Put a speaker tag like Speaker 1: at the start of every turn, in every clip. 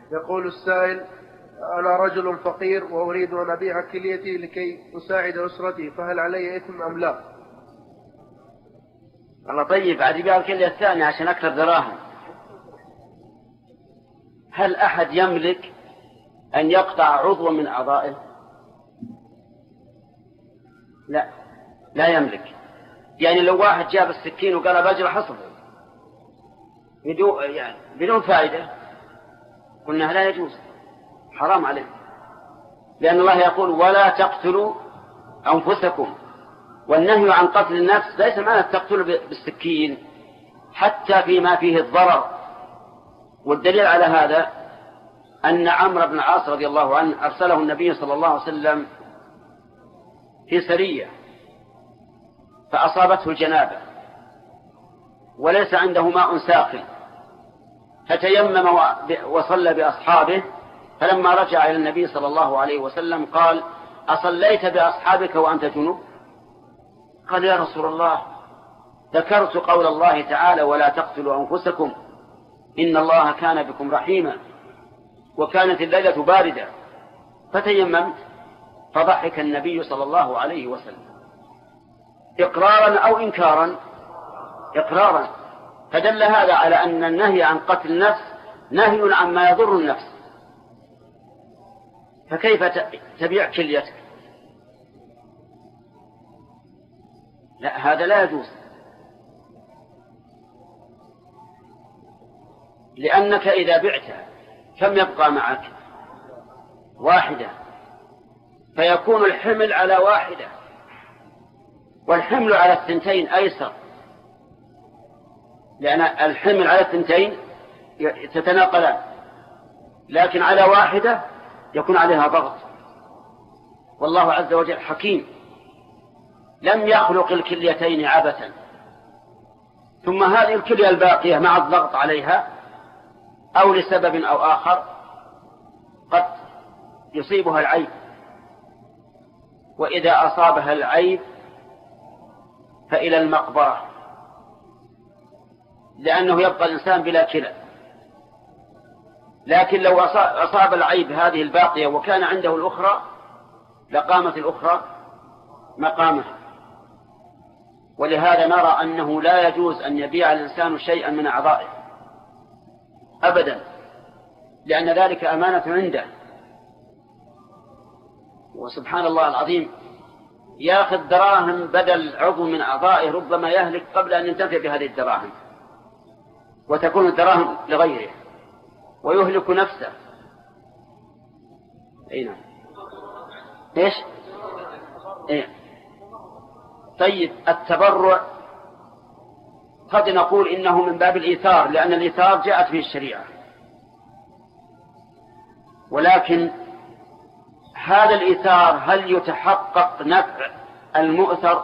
Speaker 1: يقول السائل: أنا رجل فقير وأريد أن أبيع كليتي لكي أساعد أسرتي، فهل علي إثم أم لا؟
Speaker 2: والله طيب، عاد يبيع الكلية الثانية عشان أكثر دراهم. هل أحد يملك أن يقطع عضوا من أعضائه؟ لا يملك. يعني لو واحد جاب السكين وقال بجرح أصبعه بدون فائدة، قلنا لا يجوز، حرام عليه، لأن الله يقول: ولا تقتلوا أنفسكم. والنهي عن قتل النفس ليس معنى تقتل بالسكين، حتى فيما فيه الضرر. والدليل على هذا أن عمرو بن العاص رضي الله عنه أرسله النبي صلى الله عليه وسلم في سرية، فأصابته الجنابة وليس عنده ماء ساخن، فتيمم وصلى بأصحابه. فلما رجع إلى النبي صلى الله عليه وسلم قال: أصليت بأصحابك وأنت جنوب؟ قال: يا رسول الله، ذكرت قول الله تعالى: ولا تقتلوا أنفسكم إن الله كان بكم رحيما، وكانت الليلة باردة، فتيممت. فضحك النبي صلى الله عليه وسلم إقرارا أو إنكارا؟ إقرارا. فدل هذا على أن النهي عن قتل النفس نهي عما يضر النفس. فكيف تبيع كليتك؟ لا، هذا لا يجوز، لأنك إذا بعتها كم يبقى معك؟ واحدة، فيكون الحمل على واحدة، والحمل على الثنتين أيسر، لأن الحمل على الثنتين تتناقلان، لكن على واحدة يكون عليها ضغط. والله عز وجل حكيم، لم يخلق الكليتين عبثا. ثم هذه الكلية الباقية مع الضغط عليها أو لسبب أو آخر قد يصيبها العيب، وإذا أصابها العيب فإلى المقبرة، لأنه يبقى الإنسان بلا كلى. لكن لو أصاب العيب هذه الباقية وكان عنده الأخرى لقامت الأخرى مقامها. ولهذا نرى أنه لا يجوز أن يبيع الإنسان شيئا من أعضائه أبدا، لأن ذلك أمانة عنده. وسبحان الله العظيم، يأخذ دراهم بدل عضو من أعضائه، ربما يهلك قبل أن ينتفع بهذه الدراهم، وتكون الدراهم لغيره ويهلك نفسه. أين؟ إيش؟ إيه؟ طيب، التبرع قد نقول إنه من باب الإيثار، لأن الإيثار جاءت به الشريعة، ولكن هذا الإيثار هل يتحقق نفع المؤثر،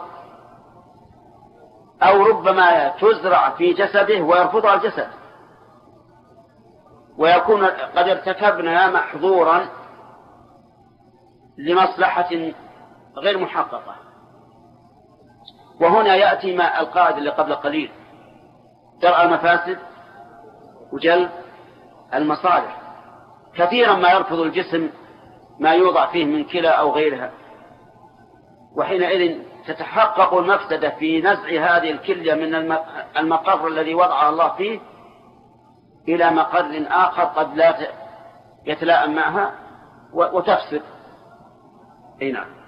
Speaker 2: أو ربما تزرع في جسده ويرفضها الجسد، ويكون قد ارتكبنا محظورا لمصلحة غير محققة. وهنا يأتي ما القاعدة اللي قبل قليل: درء المفاسد وجلب المصالح. كثيرا ما يرفض الجسم ما يوضع فيه من كلى أو غيرها، وحينئذ تتحقق المفسدة في نزع هذه الكلية من المقر الذي وضعها الله فيه إلى مقر آخر قد لا يتلائم معها وتفسد. نعم.